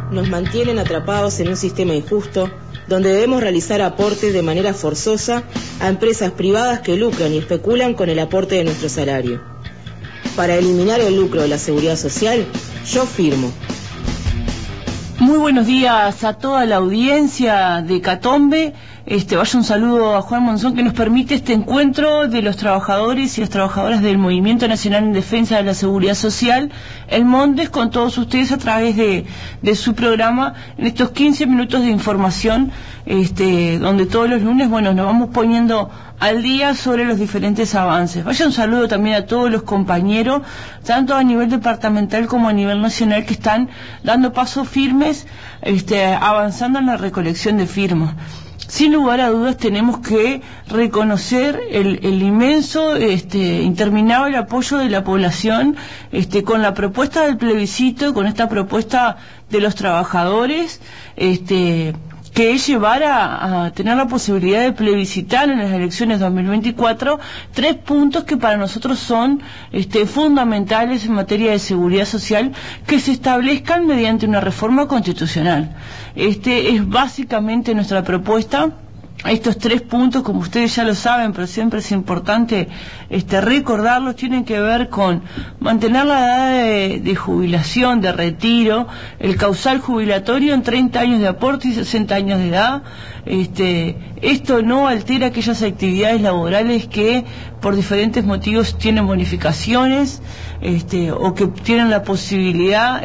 nos mantienen atrapados en un sistema injusto, donde debemos realizar aportes de manera forzosa a empresas privadas que lucran y especulan con el aporte de nuestro salario. Para eliminar el lucro de la seguridad social, yo firmo. Muy buenos días a toda la audiencia de Catombe. Vaya un saludo a Juan Monzón, que nos permite este encuentro de los trabajadores y las trabajadoras del Movimiento Nacional en Defensa de la Seguridad Social, el Mondes, con todos ustedes a través de su programa, en estos 15 minutos de información, donde todos los lunes, nos vamos poniendo al día sobre los diferentes avances. Vaya un saludo también a todos los compañeros, tanto a nivel departamental como a nivel nacional, que están dando pasos firmes, avanzando en la recolección de firmas. Sin lugar a dudas tenemos que reconocer el inmenso, interminable apoyo de la población, con la propuesta del plebiscito, con esta propuesta de los trabajadores, que es llevar a tener la posibilidad de plebiscitar en las elecciones 2024 tres puntos que para nosotros son fundamentales en materia de seguridad social, que se establezcan mediante una reforma constitucional. Es básicamente nuestra propuesta. Estos tres puntos, como ustedes ya lo saben, pero siempre es importante recordarlos, tienen que ver con mantener la edad de jubilación, de retiro, el causal jubilatorio en 30 años de aporte y 60 años de edad. Esto no altera aquellas actividades laborales que por diferentes motivos tienen bonificaciones, o que tienen la posibilidad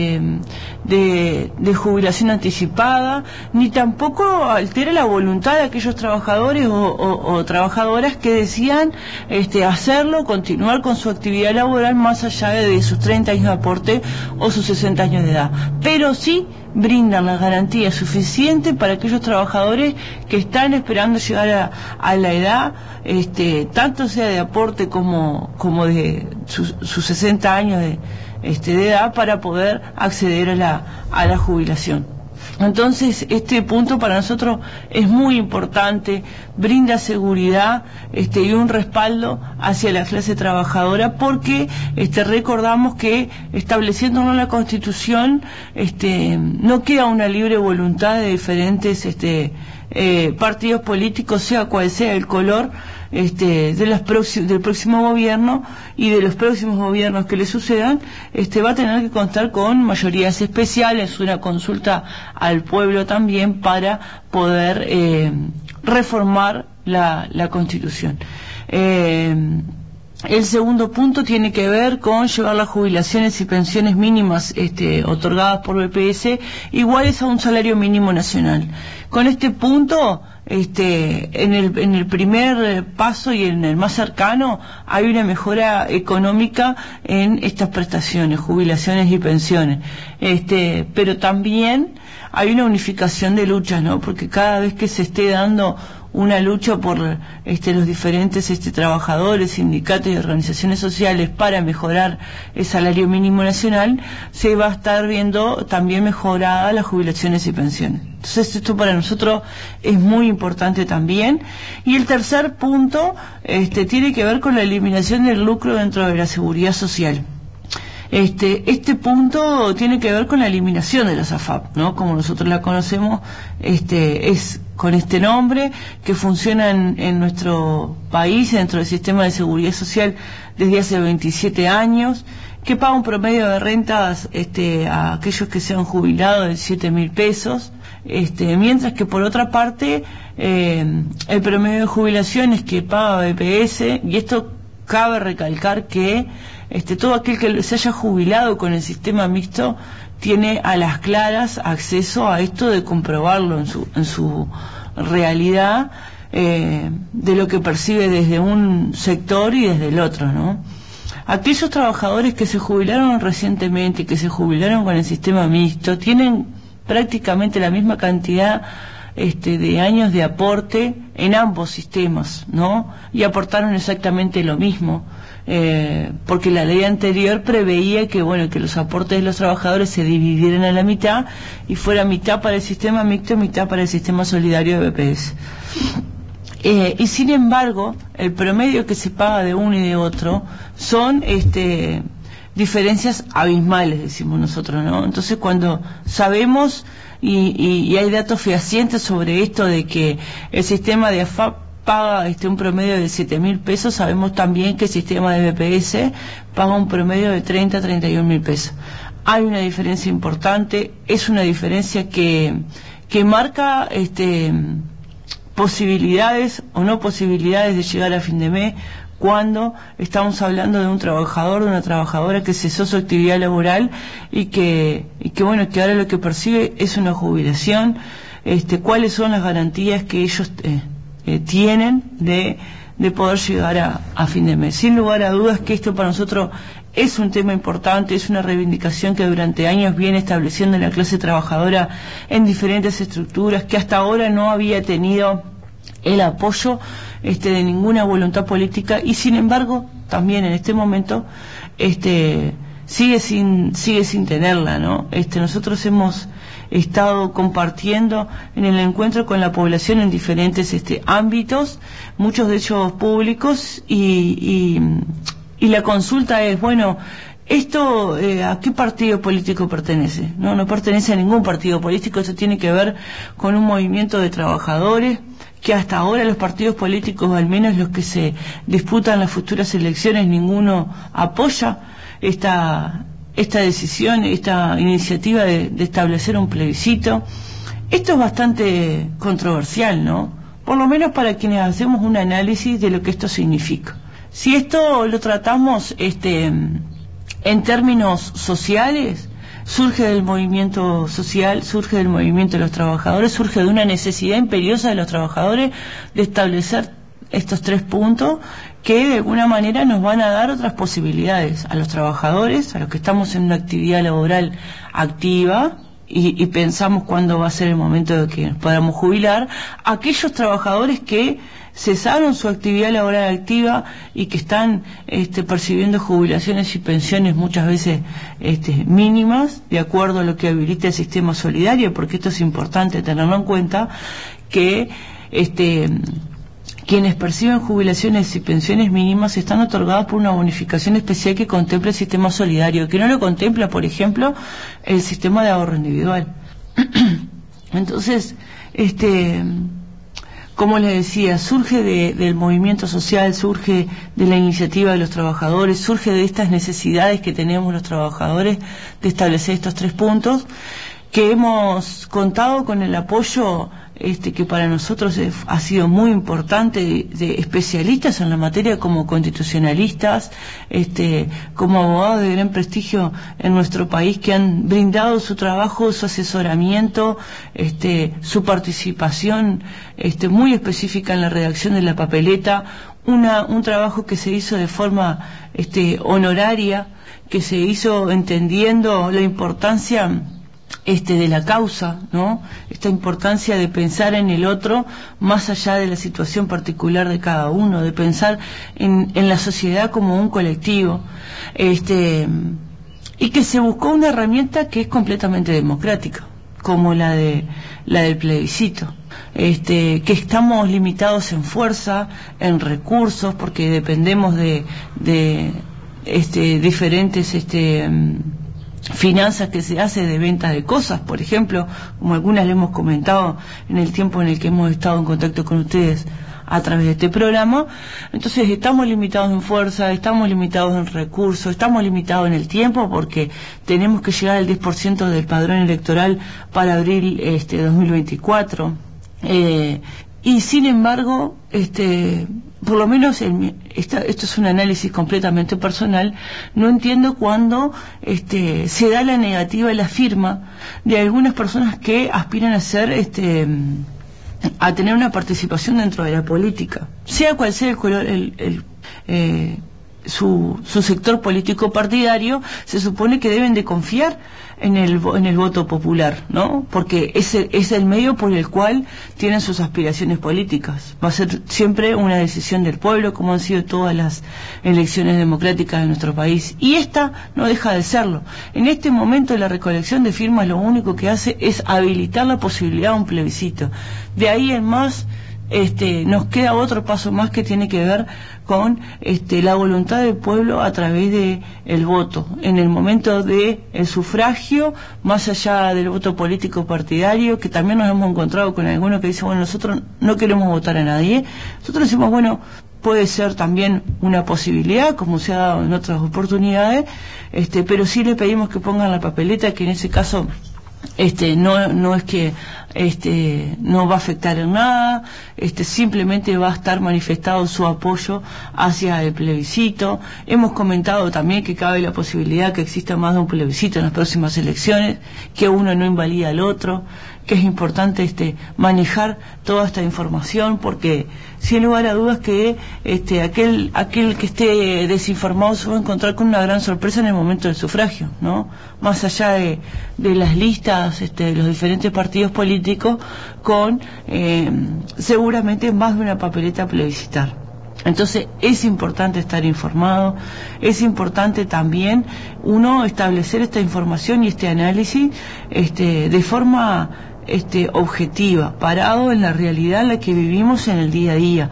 de jubilación anticipada, ni tampoco altera la voluntad de aquellos trabajadores o trabajadoras que decían hacerlo, continuar con su actividad laboral más allá de sus 30 años de aporte o sus 60 años de edad. Pero sí brindan la garantía suficiente para aquellos trabajadores que están esperando llegar a la edad, tanto sea de aporte como de sus 60 años de edad, para poder acceder a la jubilación. Entonces, este punto para nosotros es muy importante, brinda seguridad y un respaldo hacia la clase trabajadora, porque recordamos que, estableciéndonos la Constitución, no queda una libre voluntad de diferentes partidos políticos, sea cual sea el color del próximo gobierno y de los próximos gobiernos que le sucedan. Va a tener que contar con mayorías especiales, una consulta al pueblo también, para poder reformar la Constitución. El segundo punto tiene que ver con llevar las jubilaciones y pensiones mínimas otorgadas por BPS iguales a un salario mínimo nacional. Con este punto, en el primer paso y en el más cercano, hay una mejora económica en estas prestaciones, jubilaciones y pensiones. Pero también hay una unificación de luchas, ¿no? Porque cada vez que se esté dando una lucha por los diferentes trabajadores, sindicatos y organizaciones sociales para mejorar el salario mínimo nacional, se va a estar viendo también mejoradas las jubilaciones y pensiones. Entonces, esto para nosotros es muy importante también. Y el tercer punto tiene que ver con la eliminación del lucro dentro de la seguridad social. Este punto tiene que ver con la eliminación de las AFAP, ¿no? Como nosotros la conocemos, es con este nombre, que funciona en nuestro país, dentro del sistema de seguridad social desde hace 27 años, que paga un promedio de rentas a aquellos que se han jubilado de 7.000 pesos, mientras que por otra parte el promedio de jubilaciones que paga BPS, y esto cabe recalcar que todo aquel que se haya jubilado con el sistema mixto tiene a las claras acceso a esto, de comprobarlo en su realidad, de lo que percibe desde un sector y desde el otro, ¿no? Aquellos trabajadores que se jubilaron recientemente, que se jubilaron con el sistema mixto, tienen prácticamente la misma cantidad de años de aporte en ambos sistemas, ¿no? Y aportaron exactamente lo mismo, porque la ley anterior preveía que los aportes de los trabajadores se dividieran a la mitad y fuera mitad para el sistema mixto y mitad para el sistema solidario de BPS. Y sin embargo, el promedio que se paga de uno y de otro son diferencias abismales, decimos nosotros, ¿no? Entonces, cuando sabemos y hay datos fehacientes sobre esto de que el sistema de AFAP paga un promedio de 7.000 pesos, sabemos también que el sistema de BPS paga un promedio de 31.000 pesos. Hay una diferencia importante, es una diferencia que marca posibilidades o no posibilidades de llegar a fin de mes, cuando estamos hablando de un trabajador, de una trabajadora que cesó su actividad laboral y que ahora lo que percibe es una jubilación. ¿Cuáles son las garantías que ellos tienen de poder llegar a fin de mes? Sin lugar a dudas que esto para nosotros es un tema importante, es una reivindicación que durante años viene estableciendo la clase trabajadora en diferentes estructuras, que hasta ahora no había tenido el apoyo de ninguna voluntad política, y sin embargo también en este momento sigue sin tenerla, ¿no? Nosotros hemos estado compartiendo en el encuentro con la población en diferentes ámbitos, muchos de ellos públicos, y la consulta es, bueno, ¿esto a qué partido político pertenece? No pertenece a ningún partido político. Esto tiene que ver con un movimiento de trabajadores que hasta ahora los partidos políticos, al menos los que se disputan las futuras elecciones, ninguno apoya esta decisión, esta iniciativa de establecer un plebiscito. Esto es bastante controversial, ¿no? Por lo menos para quienes hacemos un análisis de lo que esto significa. Si esto lo tratamos en términos sociales, surge del movimiento social, surge del movimiento de los trabajadores, surge de una necesidad imperiosa de los trabajadores de establecer estos 3 puntos que de alguna manera nos van a dar otras posibilidades a los trabajadores, a los que estamos en una actividad laboral activa y pensamos cuándo va a ser el momento de que nos podamos jubilar, a aquellos trabajadores que cesaron su actividad laboral activa y que están percibiendo jubilaciones y pensiones muchas veces mínimas, de acuerdo a lo que habilita el sistema solidario, porque esto es importante tenerlo en cuenta, que quienes perciben jubilaciones y pensiones mínimas están otorgadas por una bonificación especial que contempla el sistema solidario, que no lo contempla, por ejemplo, el sistema de ahorro individual. Entonces, como les decía, surge del movimiento social, surge de la iniciativa de los trabajadores, surge de estas necesidades que tenemos los trabajadores de establecer estos 3 puntos, que hemos contado con el apoyo que para nosotros ha sido muy importante, de especialistas en la materia, como constitucionalistas, como abogados de gran prestigio en nuestro país, que han brindado su trabajo, su asesoramiento, su participación muy específica en la redacción de la papeleta, un trabajo que se hizo de forma honoraria, que se hizo entendiendo la importancia de la causa, ¿no? Esta importancia de pensar en el otro más allá de la situación particular de cada uno, de pensar en la sociedad como un colectivo, y que se buscó una herramienta que es completamente democrática, como la del plebiscito, que estamos limitados en fuerza, en recursos, porque dependemos de diferentes finanzas que se hace de venta de cosas, por ejemplo, como algunas le hemos comentado en el tiempo en el que hemos estado en contacto con ustedes a través de este programa. Entonces estamos limitados en fuerza, estamos limitados en recursos, estamos limitados en el tiempo, porque tenemos que llegar al 10% del padrón electoral para abril 2024, y sin embargo por lo menos esto es un análisis completamente personal, no entiendo cuándo se da la negativa, la firma de algunas personas que aspiran a ser a tener una participación dentro de la política, sea cual sea el color, su sector político partidario. Se supone que deben de confiar en el voto popular, ¿no? Porque es el medio por el cual tienen sus aspiraciones políticas. Va a ser siempre una decisión del pueblo, como han sido todas las elecciones democráticas de nuestro país, y esta no deja de serlo. En este momento la recolección de firmas lo único que hace es habilitar la posibilidad de un plebiscito. De ahí en más nos queda otro paso más que tiene que ver con la voluntad del pueblo a través de el voto. En el momento de el sufragio, más allá del voto político partidario, que también nos hemos encontrado con algunos que dicen, bueno, nosotros no queremos votar a nadie. Nosotros decimos, bueno, puede ser también una posibilidad, como se ha dado en otras oportunidades, pero sí le pedimos que pongan la papeleta, que en ese caso no es que no va a afectar en nada, simplemente va a estar manifestado su apoyo hacia el plebiscito. Hemos comentado también que cabe la posibilidad que exista más de un plebiscito en las próximas elecciones, que uno no invalida al otro, que es importante manejar toda esta información, porque sin lugar a dudas que aquel que esté desinformado se va a encontrar con una gran sorpresa en el momento del sufragio, ¿no? Más allá de las listas de los diferentes partidos políticos, con seguramente más de una papeleta a plebiscitar. Entonces es importante estar informado, es importante también uno establecer esta información y este análisis de forma objetiva, parado en la realidad en la que vivimos en el día a día.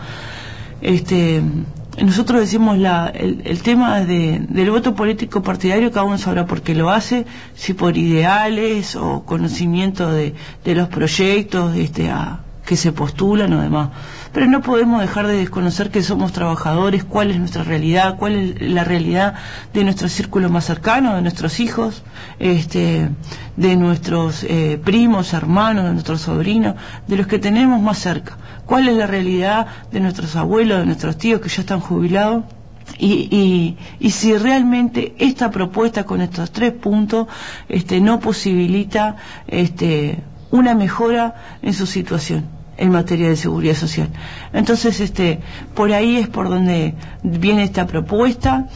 Nosotros decimos el tema del voto político partidario, cada uno sabrá por qué lo hace, si por ideales o conocimiento de los proyectos que se postulan o demás. Pero no podemos dejar de desconocer que somos trabajadores, cuál es nuestra realidad, cuál es la realidad de nuestro círculo más cercano, de nuestros hijos, de nuestros primos, hermanos, de nuestros sobrinos, de los que tenemos más cerca. Cuál es la realidad de nuestros abuelos, de nuestros tíos que ya están jubilados. Y si realmente esta propuesta con estos 3 puntos no posibilita una mejora en su situación en materia de seguridad social. Entonces, por ahí es por donde viene esta propuesta.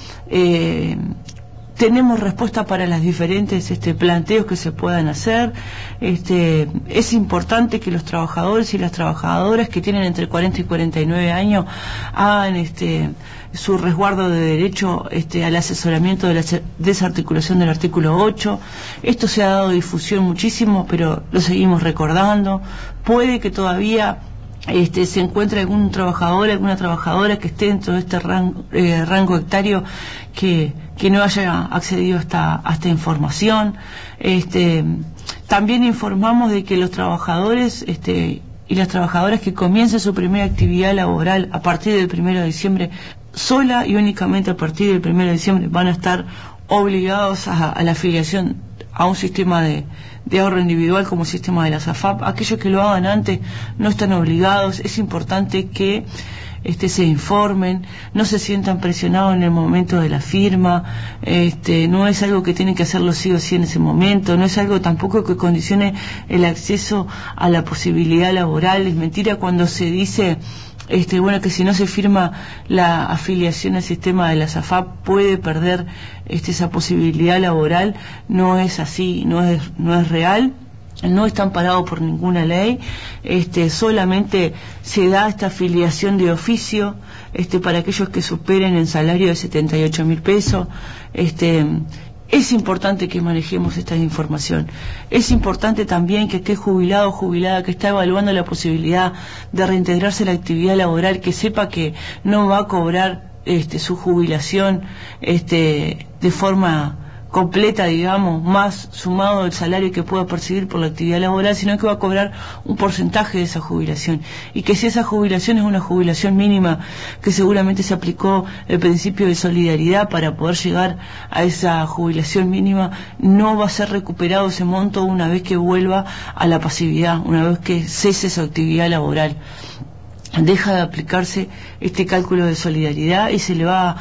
Tenemos respuesta para las diferentes planteos que se puedan hacer. Es importante que los trabajadores y las trabajadoras que tienen entre 40 y 49 años hagan su resguardo de derecho al asesoramiento de la desarticulación del artículo 8. Esto se ha dado difusión muchísimo, pero lo seguimos recordando. Puede que todavía se encuentre algún trabajador, alguna trabajadora que esté dentro de este rango etario que no haya accedido a esta información. También informamos de que los trabajadores y las trabajadoras que comiencen su primera actividad laboral a partir del 1 de diciembre, sola y únicamente a partir del 1 de diciembre, van a estar obligados a la afiliación a un sistema de ahorro individual como el sistema de la SAFAP. Aquellos que lo hagan antes no están obligados. Es importante que se informen, no se sientan presionados en el momento de la firma. No es algo que tienen que hacerlo sí o sí en ese momento, no es algo tampoco que condicione el acceso a la posibilidad laboral. Es mentira cuando se dice que si no se firma la afiliación al sistema de la SAFAP puede perder esa posibilidad laboral. No es así, no es real. No está amparado por ninguna ley. Solamente se da esta afiliación de oficio para aquellos que superen el salario de 78.000 pesos. Es importante que manejemos esta información. Es importante también que aquel jubilado o jubilada que está evaluando la posibilidad de reintegrarse a la actividad laboral, que sepa que no va a cobrar su jubilación de forma completa, digamos, más sumado del salario que pueda percibir por la actividad laboral, sino que va a cobrar un porcentaje de esa jubilación, y que si esa jubilación es una jubilación mínima, que seguramente se aplicó el principio de solidaridad para poder llegar a esa jubilación mínima, no va a ser recuperado ese monto una vez que vuelva a la pasividad, una vez que cese esa actividad laboral. Deja de aplicarse este cálculo de solidaridad y se le va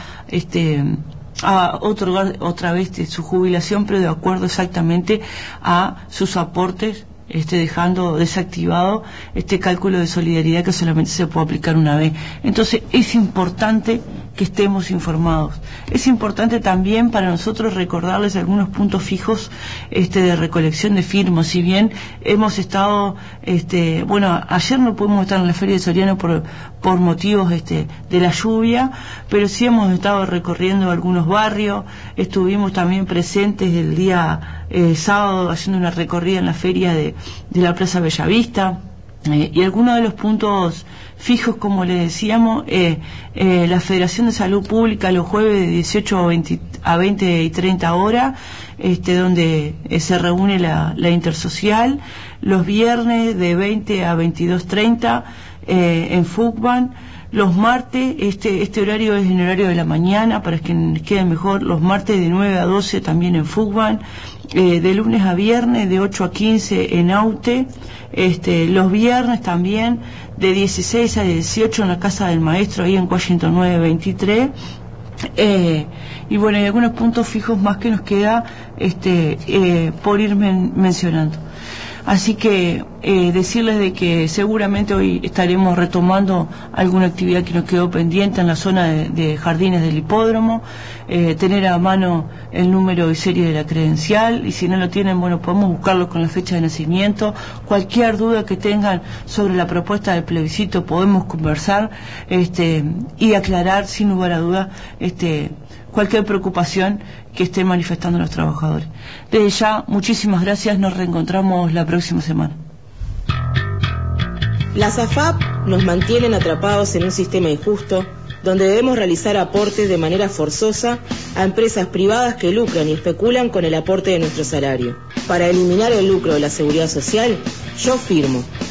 a otorgar otra vez su jubilación, pero de acuerdo exactamente a sus aportes, dejando desactivado este cálculo de solidaridad que solamente se puede aplicar una vez. Entonces es importante que estemos informados. Es importante también para nosotros recordarles algunos puntos fijos de recolección de firmas. Si bien hemos estado, ayer no pudimos estar en la Feria de Soriano por motivos de la lluvia, pero sí hemos estado recorriendo algunos barrios. Estuvimos también presentes el día sábado haciendo una recorrida en la feria de la Plaza Bellavista. Y algunos de los puntos fijos, como le decíamos, la Federación de Salud Pública los jueves de 18 a 20 y 30 horas, donde se reúne la intersocial, los viernes de 20 a 22:30 en FUCBAN, los martes, este horario es en horario de la mañana, para que les quede mejor, los martes de 9 a 12 también en FUCBAN, de lunes a viernes de 8 a 15 en AUTE, los viernes también de 16 a 18 en la Casa del Maestro, ahí en Washington 923, y bueno, hay algunos puntos fijos más que nos queda por ir mencionando. Así que decirles de que seguramente hoy estaremos retomando alguna actividad que nos quedó pendiente en la zona de jardines del hipódromo, tener a mano el número y serie de la credencial, y si no lo tienen, bueno, podemos buscarlo con la fecha de nacimiento. Cualquier duda que tengan sobre la propuesta del plebiscito podemos conversar y aclarar sin lugar a duda cualquier preocupación que estén manifestando los trabajadores. Desde ya, muchísimas gracias, nos reencontramos la próxima semana. Las AFAP nos mantienen atrapados en un sistema injusto, donde debemos realizar aportes de manera forzosa a empresas privadas que lucran y especulan con el aporte de nuestro salario. Para eliminar el lucro de la seguridad social, yo firmo.